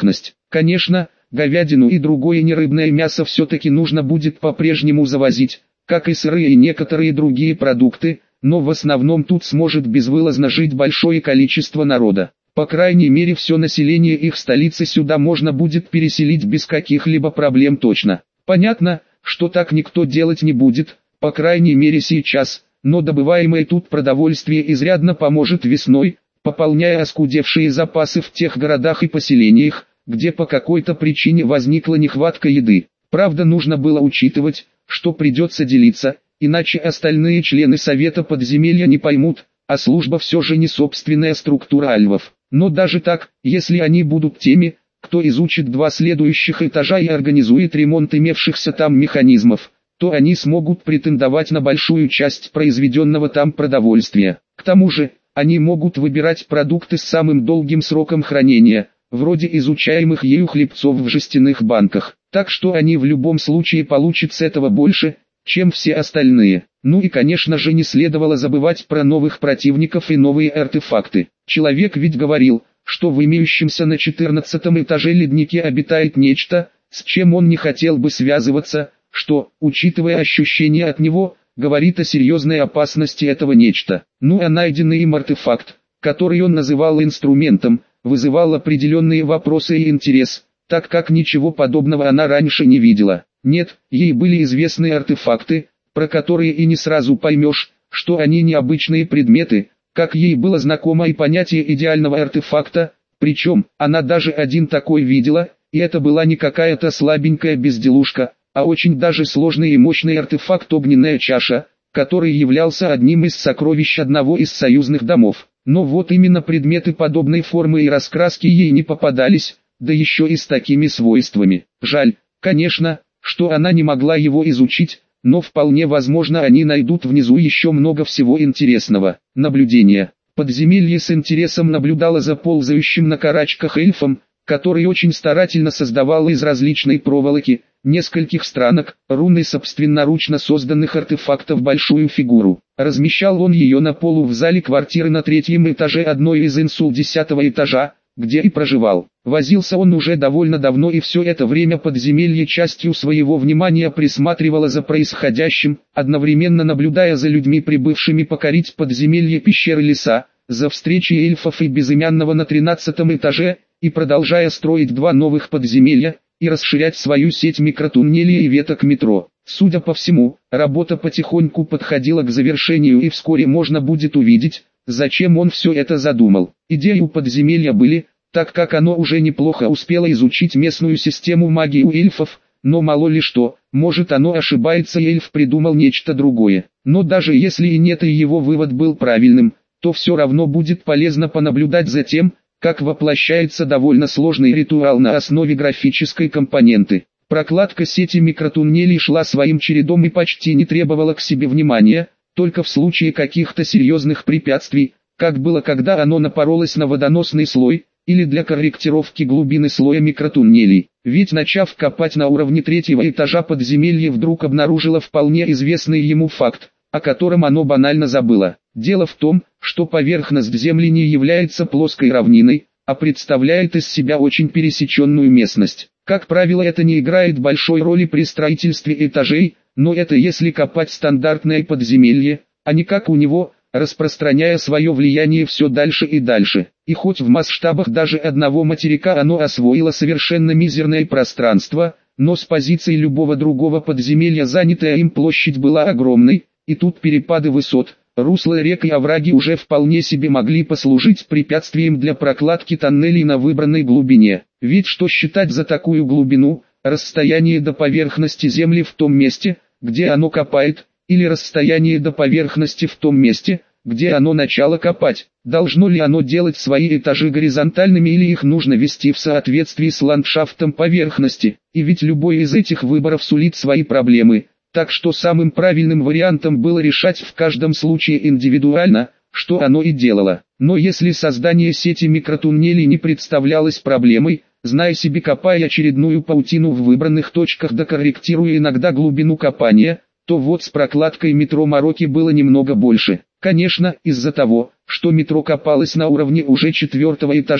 Конечно, говядину и другое нерыбное мясо все-таки нужно будет по-прежнему завозить, как и сырые и некоторые другие продукты, но в основном тут сможет безвылазно жить большое количество народа. По крайней мере все население их столицы сюда можно будет переселить без каких-либо проблем точно. Понятно, что так никто делать не будет, по крайней мере сейчас, но добываемое тут продовольствие изрядно поможет весной, пополняя оскудевшие запасы в тех городах и поселениях, где по какой-то причине возникла нехватка еды. Правда, нужно было учитывать, что придется делиться, иначе остальные члены Совета Подземелья не поймут, а служба все же не собственная структура альвов. Но даже так, если они будут теми, кто изучит два следующих этажа и организует ремонт имевшихся там механизмов, то они смогут претендовать на большую часть произведенного там продовольствия. К тому же, они могут выбирать продукты с самым долгим сроком хранения, вроде изучаемых ею хлебцов в жестяных банках. Так что они в любом случае получат с этого больше, чем все остальные. Ну и конечно же не следовало забывать про новых противников и новые артефакты. Человек ведь говорил, что в имеющемся на четырнадцатом этаже леднике обитает нечто, с чем он не хотел бы связываться, что, учитывая ощущения от него, говорит о серьезной опасности этого нечто. Ну а найденный им артефакт, который он называл инструментом, вызывал определенные вопросы и интерес, так как ничего подобного она раньше не видела. Нет, ей были известны артефакты, про которые и не сразу поймешь, что они необычные предметы, как ей было знакомо и понятие идеального артефакта, причем, она даже один такой видела, и это была не какая-то слабенькая безделушка, а очень даже сложный и мощный артефакт огненная чаша, который являлся одним из сокровищ одного из союзных домов. Но вот именно предметы подобной формы и раскраски ей не попадались, да еще и с такими свойствами. Жаль, конечно, что она не могла его изучить, но вполне возможно они найдут внизу еще много всего интересного. Наблюдение. Подземелье с интересом наблюдало за ползающим на карачках эльфом, который очень старательно создавал из различной проволоки, нескольких странок, рун и собственноручно созданных артефактов большую фигуру. Размещал он ее на полу в зале квартиры на третьем этаже одной из инсул десятого этажа, где и проживал. Возился он уже довольно давно, и все это время подземелье частью своего внимания присматривало за происходящим, одновременно наблюдая за людьми, прибывшими покорить подземелье пещеры леса, за встречей эльфов и безымянного на тринадцатом этаже, и продолжая строить два новых подземелья, и расширять свою сеть микротуннелей и веток метро. Судя по всему, работа потихоньку подходила к завершению, и вскоре можно будет увидеть, зачем он все это задумал. Идеи у подземелья были, так как оно уже неплохо успело изучить местную систему магии у эльфов, но мало ли что, может оно ошибается и эльф придумал нечто другое. Но даже если и нет и его вывод был правильным, то все равно будет полезно понаблюдать за тем, как воплощается довольно сложный ритуал на основе графической компоненты. Прокладка сети микротуннелей шла своим чередом и почти не требовала к себе внимания, только в случае каких-то серьезных препятствий, как было когда оно напоролось на водоносный слой, или для корректировки глубины слоя микротуннелей. Ведь начав копать на уровне третьего этажа, подземелье вдруг обнаружило вполне известный ему факт, о котором оно банально забыло. Дело в том, что поверхность Земли не является плоской равниной, а представляет из себя очень пересеченную местность. Как правило, это не играет большой роли при строительстве этажей, но это если копать стандартное подземелье, а не как у него, распространяя свое влияние все дальше и дальше. И хоть в масштабах даже одного материка оно освоило совершенно мизерное пространство, но с позиции любого другого подземелья занятая им площадь была огромной, и тут перепады высот, русла рек и овраги уже вполне себе могли послужить препятствием для прокладки тоннелей на выбранной глубине. Ведь что считать за такую глубину, расстояние до поверхности Земли в том месте, где оно копает, или расстояние до поверхности в том месте, где оно начало копать? Должно ли оно делать свои этажи горизонтальными или их нужно вести в соответствии с ландшафтом поверхности? И ведь любой из этих выборов сулит свои проблемы, так что самым правильным вариантом было решать в каждом случае индивидуально, что оно и делало. Но если создание сети микротуннелей не представлялось проблемой, зная себе, копая очередную паутину в выбранных точках да корректируя иногда глубину копания, то вот с прокладкой метро мороки было немного больше. Конечно, из-за того, что метро копалось на уровне уже четвертого этажа,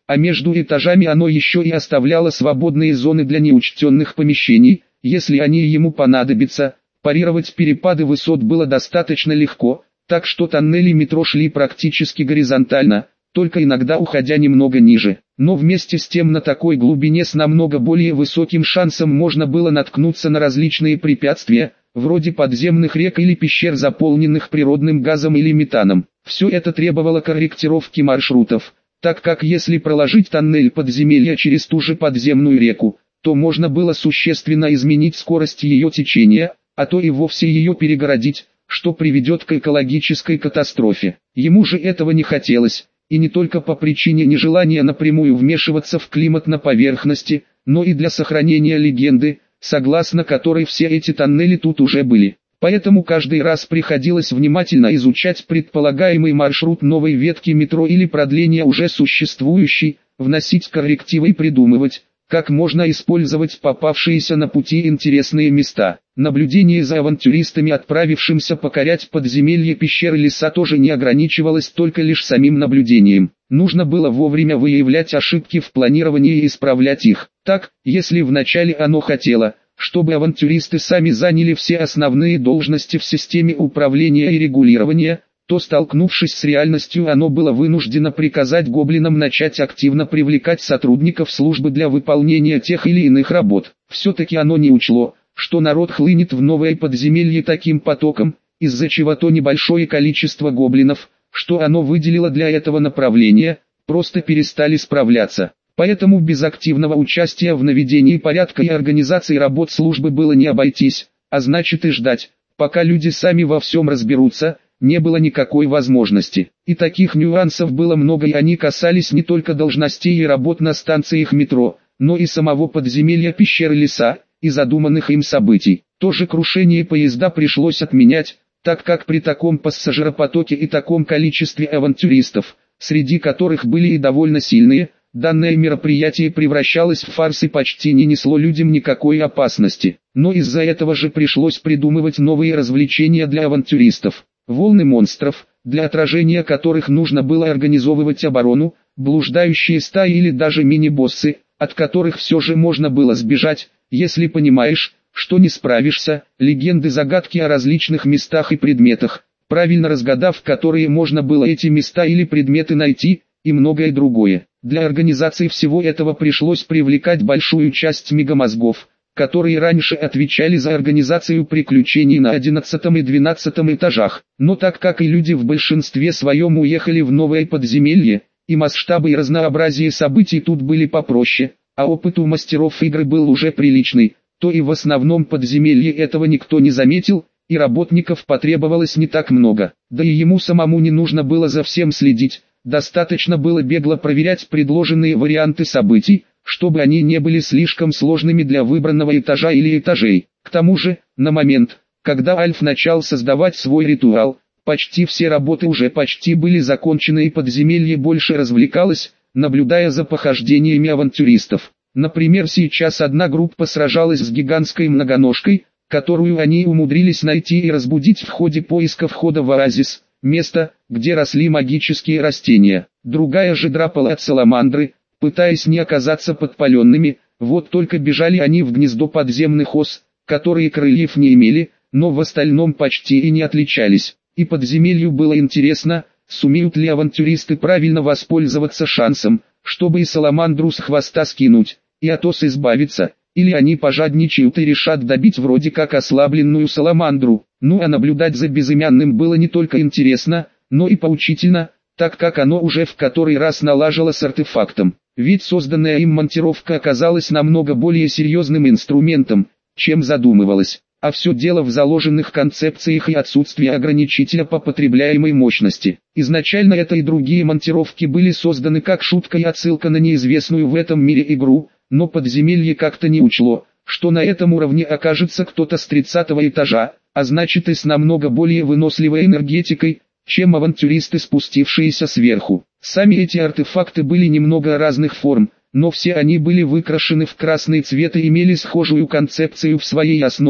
а между этажами оно еще и оставляло свободные зоны для неучтенных помещений, если они ему понадобятся. Парировать перепады высот было достаточно легко, так что тоннели метро шли практически горизонтально, только иногда уходя немного ниже. Но вместе с тем на такой глубине с намного более высоким шансом можно было наткнуться на различные препятствия, вроде подземных рек или пещер, заполненных природным газом или метаном. Все это требовало корректировки маршрутов, так как если проложить тоннель подземелья через ту же подземную реку, то можно было существенно изменить скорость ее течения, а то и вовсе ее перегородить, что приведет к экологической катастрофе. Ему же этого не хотелось, и не только по причине нежелания напрямую вмешиваться в климат на поверхности, но и для сохранения легенды, согласно которой все эти тоннели тут уже были. Поэтому каждый раз приходилось внимательно изучать предполагаемый маршрут новой ветки метро или продления уже существующей, вносить коррективы и придумывать, как можно использовать попавшиеся на пути интересные места. Наблюдение за авантюристами, отправившимся покорять подземелья, пещеры, леса, тоже не ограничивалось только лишь самим наблюдением. Нужно было вовремя выявлять ошибки в планировании и исправлять их. Так, если вначале оно хотело, чтобы авантюристы сами заняли все основные должности в системе управления и регулирования, то, столкнувшись с реальностью, оно было вынуждено приказать гоблинам начать активно привлекать сотрудников службы для выполнения тех или иных работ. Все-таки оно не учло, что народ хлынет в новое подземелье таким потоком, из-за чего то небольшое количество гоблинов, что оно выделило для этого направления, просто перестали справляться. Поэтому без активного участия в наведении порядка и организации работ службы было не обойтись, а значит и ждать, пока люди сами во всем разберутся, не было никакой возможности. И таких нюансов было много, и они касались не только должностей и работ на станциях метро, но и самого подземелья, пещеры, леса, и задуманных им событий. То же крушение поезда пришлось отменять, так как при таком пассажиропотоке и таком количестве авантюристов, среди которых были и довольно сильные, данное мероприятие превращалось в фарс и почти не несло людям никакой опасности. Но из-за этого же пришлось придумывать новые развлечения для авантюристов. Волны монстров, для отражения которых нужно было организовывать оборону, блуждающие стаи или даже мини-боссы, от которых все же можно было сбежать, если понимаешь, что не справишься, легенды-загадки о различных местах и предметах, правильно разгадав которые можно было эти места или предметы найти, и многое другое. Для организации всего этого пришлось привлекать большую часть мегамозгов, которые раньше отвечали за организацию приключений на одиннадцатом и двенадцатом этажах. Но так как и люди в большинстве своем уехали в новое подземелье, и масштабы и разнообразие событий тут были попроще, а опыт у мастеров игры был уже приличный, то и в основном подземелье этого никто не заметил, и работников потребовалось не так много. Да и ему самому не нужно было за всем следить, достаточно было бегло проверять предложенные варианты событий, чтобы они не были слишком сложными для выбранного этажа или этажей. К тому же, на момент, когда Альф начал создавать свой ритуал, почти все работы уже почти были закончены, и подземелье больше развлекалось, наблюдая за похождениями авантюристов. Например, сейчас одна группа сражалась с гигантской многоножкой, которую они умудрились найти и разбудить в ходе поиска входа в оазис, место, где росли магические растения. Другая же драпала от саламандры, пытаясь не оказаться подпаленными. Вот только бежали они в гнездо подземных ос, которые крыльев не имели, но в остальном почти и не отличались. И подземелью было интересно, сумеют ли авантюристы правильно воспользоваться шансом, чтобы и саламандру с хвоста скинуть, и от ос избавиться, или они пожадничают и решат добить вроде как ослабленную саламандру. Ну а наблюдать за безымянным было не только интересно, но и поучительно, так как оно уже в который раз налажало с артефактом. Ведь созданная им монтировка оказалась намного более серьезным инструментом, чем задумывалось. А все дело в заложенных концепциях и отсутствии ограничителя по потребляемой мощности. Изначально это и другие монтировки были созданы как шутка и отсылка на неизвестную в этом мире игру, но подземелье как-то не учло, что на этом уровне окажется кто-то с тридцатого этажа, а значит и с намного более выносливой энергетикой, чем авантюристы, спустившиеся сверху. Сами эти артефакты были немного разных форм, но все они были выкрашены в красный цвет и имели схожую концепцию в своей основе,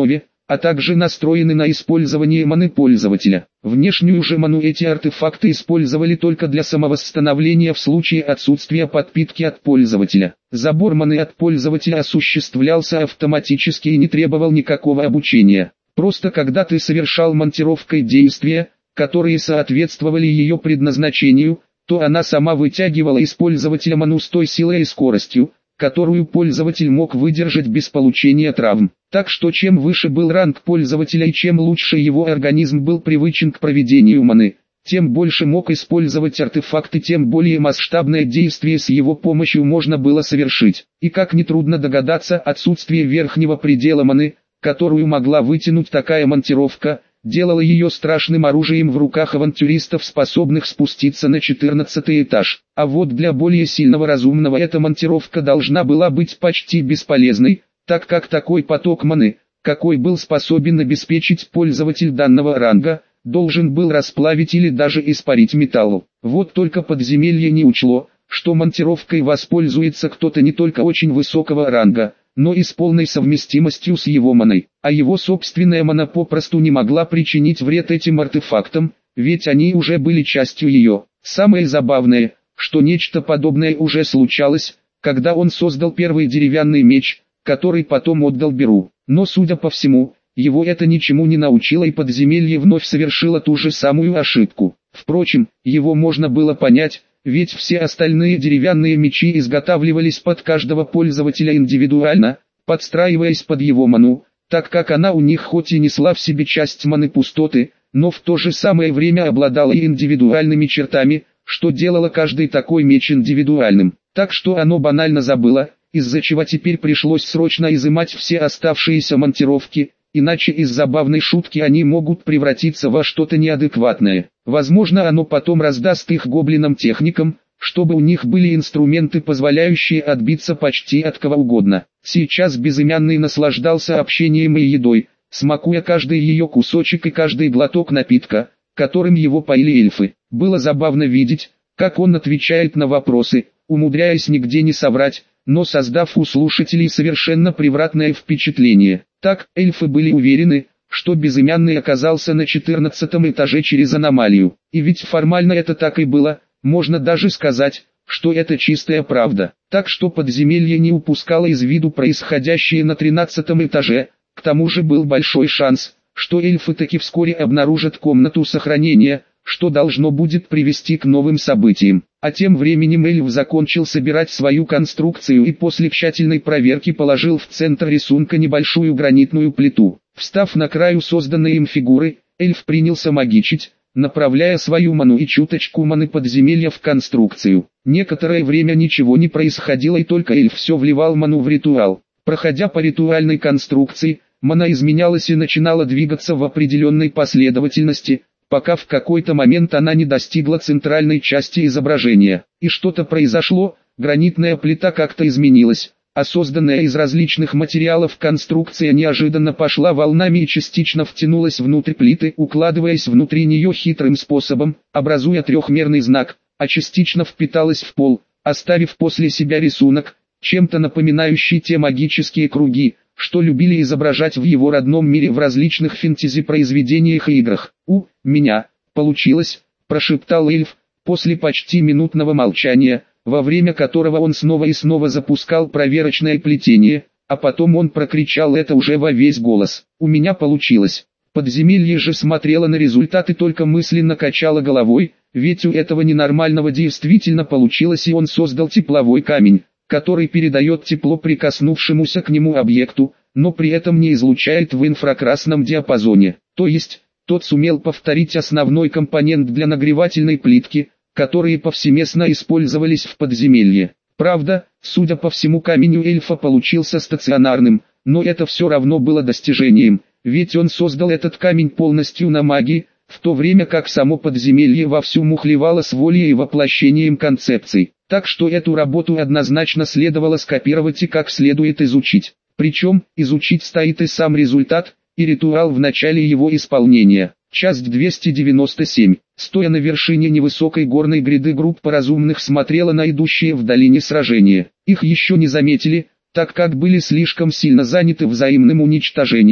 а также настроены на использование маны пользователя. Внешнюю же ману эти артефакты использовали только для самовосстановления в случае отсутствия подпитки от пользователя. Забор маны от пользователя осуществлялся автоматически и не требовал никакого обучения. Просто когда ты совершал монтировкой действия, которые соответствовали ее предназначению, то она сама вытягивала из пользователя ману с той силой и скоростью, которую пользователь мог выдержать без получения травм. Так что чем выше был ранг пользователя и чем лучше его организм был привычен к проведению маны, тем больше мог использовать артефакты, тем более масштабное действие с его помощью можно было совершить. И как нетрудно догадаться, отсутствие верхнего предела маны, которую могла вытянуть такая монтировка, делало ее страшным оружием в руках авантюристов, способных спуститься на четырнадцатый этаж. А вот для более сильного разумного эта монтировка должна была быть почти бесполезной, так как такой поток маны, какой был способен обеспечить пользователь данного ранга, должен был расплавить или даже испарить металл. Вот только подземелье не учло, что монтировкой воспользуется кто-то не только очень высокого ранга, но и с полной совместимостью с его маной. А его собственная мана попросту не могла причинить вред этим артефактам, ведь они уже были частью ее. Самое забавное, что нечто подобное уже случалось, когда он создал первый деревянный меч, который потом отдал Беру. Но судя по всему, его это ничему не научило, и подземелье вновь совершило ту же самую ошибку. Впрочем, его можно было понять, ведь все остальные деревянные мечи изготавливались под каждого пользователя индивидуально, подстраиваясь под его ману, так как она у них хоть и несла в себе часть маны пустоты, но в то же самое время обладала и индивидуальными чертами, что делало каждый такой меч индивидуальным. Так что оно банально забыло, из-за чего теперь пришлось срочно изымать все оставшиеся монтировки, иначе из забавной шутки они могут превратиться во что-то неадекватное. Возможно, оно потом раздаст их гоблинам-техникам, чтобы у них были инструменты, позволяющие отбиться почти от кого угодно. Сейчас Безымянный наслаждался общением и едой, смакуя каждый ее кусочек и каждый глоток напитка, которым его поили эльфы. Было забавно видеть, как он отвечает на вопросы, умудряясь нигде не соврать, но создав у слушателей совершенно превратное впечатление. Так, эльфы были уверены, что Безымянный оказался на четырнадцатом этаже через аномалию. И ведь формально это так и было, можно даже сказать, что это чистая правда. Так что подземелье не упускало из виду происходящее на тринадцатом этаже, к тому же был большой шанс, что эльфы таки вскоре обнаружат комнату сохранения, что должно будет привести к новым событиям. А тем временем эльф закончил собирать свою конструкцию и после тщательной проверки положил в центр рисунка небольшую гранитную плиту. Встав на краю созданной им фигуры, эльф принялся магичить, направляя свою ману и чуточку маны подземелья в конструкцию. Некоторое время ничего не происходило, и только эльф все вливал ману в ритуал. Проходя по ритуальной конструкции, мана изменялась и начинала двигаться в определенной последовательности, пока в какой-то момент она не достигла центральной части изображения. И что-то произошло, гранитная плита как-то изменилась, а созданная из различных материалов конструкция неожиданно пошла волнами и частично втянулась внутрь плиты, укладываясь внутри нее хитрым способом, образуя трехмерный знак, а частично впиталась в пол, оставив после себя рисунок, чем-то напоминающий те магические круги, что любили изображать в его родном мире в различных фэнтези-произведениях и играх. «У меня получилось», – прошептал эльф, после почти минутного молчания, во время которого он снова и снова запускал проверочное плетение, а потом он прокричал это уже во весь голос. «У меня получилось». Подземелье же смотрело на результат и только мысленно качало головой, ведь у этого ненормального действительно получилось, и он создал тепловой камень, который передает тепло прикоснувшемуся к нему объекту, но при этом не излучает в инфракрасном диапазоне. То есть, тот сумел повторить основной компонент для нагревательной плитки, которые повсеместно использовались в подземелье. Правда, судя по всему, камень у эльфа получился стационарным, но это все равно было достижением, ведь он создал этот камень полностью на магии, в то время как само подземелье вовсю мухлевало с волей и воплощением концепций. Так что эту работу однозначно следовало скопировать и как следует изучить. Причем, изучить стоит и сам результат, и ритуал в начале его исполнения. Часть двести девяносто семь. Стоя на вершине невысокой горной гряды, группа разумных смотрела на идущие в долине сражения. Их еще не заметили, так как были слишком сильно заняты взаимным уничтожением,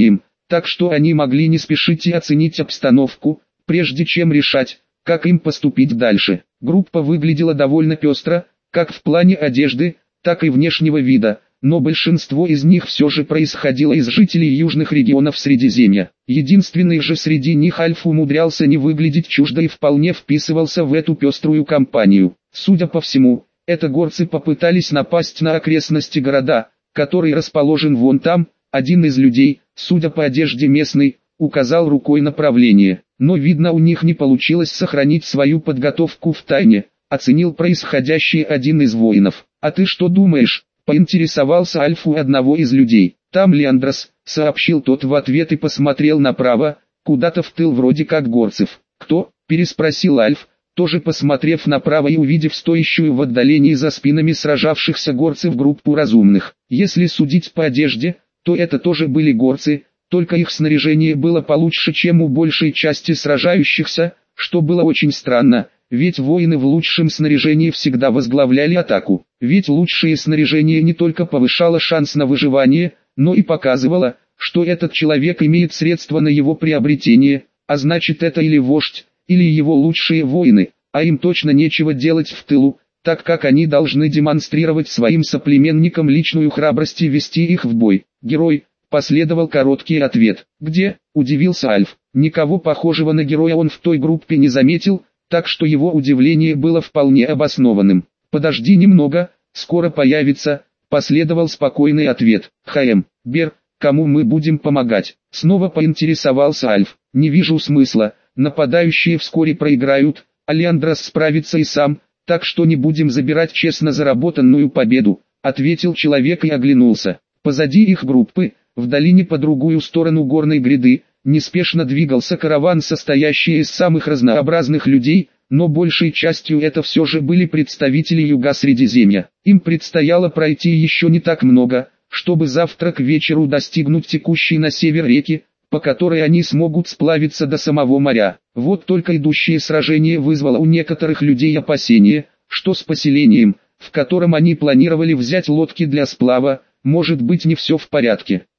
так что они могли не спешить и оценить обстановку, прежде чем решать, как им поступить дальше. Группа выглядела довольно пестро, как в плане одежды, так и внешнего вида, но большинство из них все же происходило из жителей южных регионов Средиземья. Единственный же среди них Альф умудрялся не выглядеть чуждо и вполне вписывался в эту пеструю компанию. Судя по всему, это горцы попытались напасть на окрестности города, который расположен вон там. Один из людей, судя по одежде местный, указал рукой направление, но видно у них не получилось сохранить свою подготовку в тайне, оценил происходящее один из воинов. «А ты что думаешь?» — поинтересовался Альф у одного из людей. «Там Леандрос», — сообщил тот в ответ и посмотрел направо, куда-то в тыл вроде как горцев. «Кто?» — переспросил Альф, тоже посмотрев направо и увидев стоящую в отдалении за спинами сражавшихся горцев группу разумных. Если судить по одежде, то это тоже были горцы, только их снаряжение было получше, чем у большей части сражающихся, что было очень странно, ведь воины в лучшем снаряжении всегда возглавляли атаку. Ведь лучшее снаряжение не только повышало шанс на выживание, но и показывало, что этот человек имеет средства на его приобретение, а значит это или вождь, или его лучшие воины, а им точно нечего делать в тылу, так как они должны демонстрировать своим соплеменникам личную храбрость и вести их в бой. «Герой», — последовал короткий ответ. «Где?» — удивился Альф. Никого похожего на героя он в той группе не заметил, так что его удивление было вполне обоснованным. «Подожди немного, скоро появится», — последовал спокойный ответ. «ХМ, Бер, кому мы будем помогать?» Снова поинтересовался Альф. «Не вижу смысла, нападающие вскоре проиграют, а Леандрос справится и сам, так что не будем забирать честно заработанную победу», — ответил человек и оглянулся. Позади их группы, в долине по другую сторону горной гряды, неспешно двигался караван, состоящий из самых разнообразных людей, но большей частью это все же были представители юга Средиземья. Им предстояло пройти еще не так много, чтобы завтра к вечеру достигнуть текущей на север реки, по которой они смогут сплавиться до самого моря. Вот только идущее сражение вызвало у некоторых людей опасения, что с поселением, в котором они планировали взять лодки для сплава, может быть не все в порядке.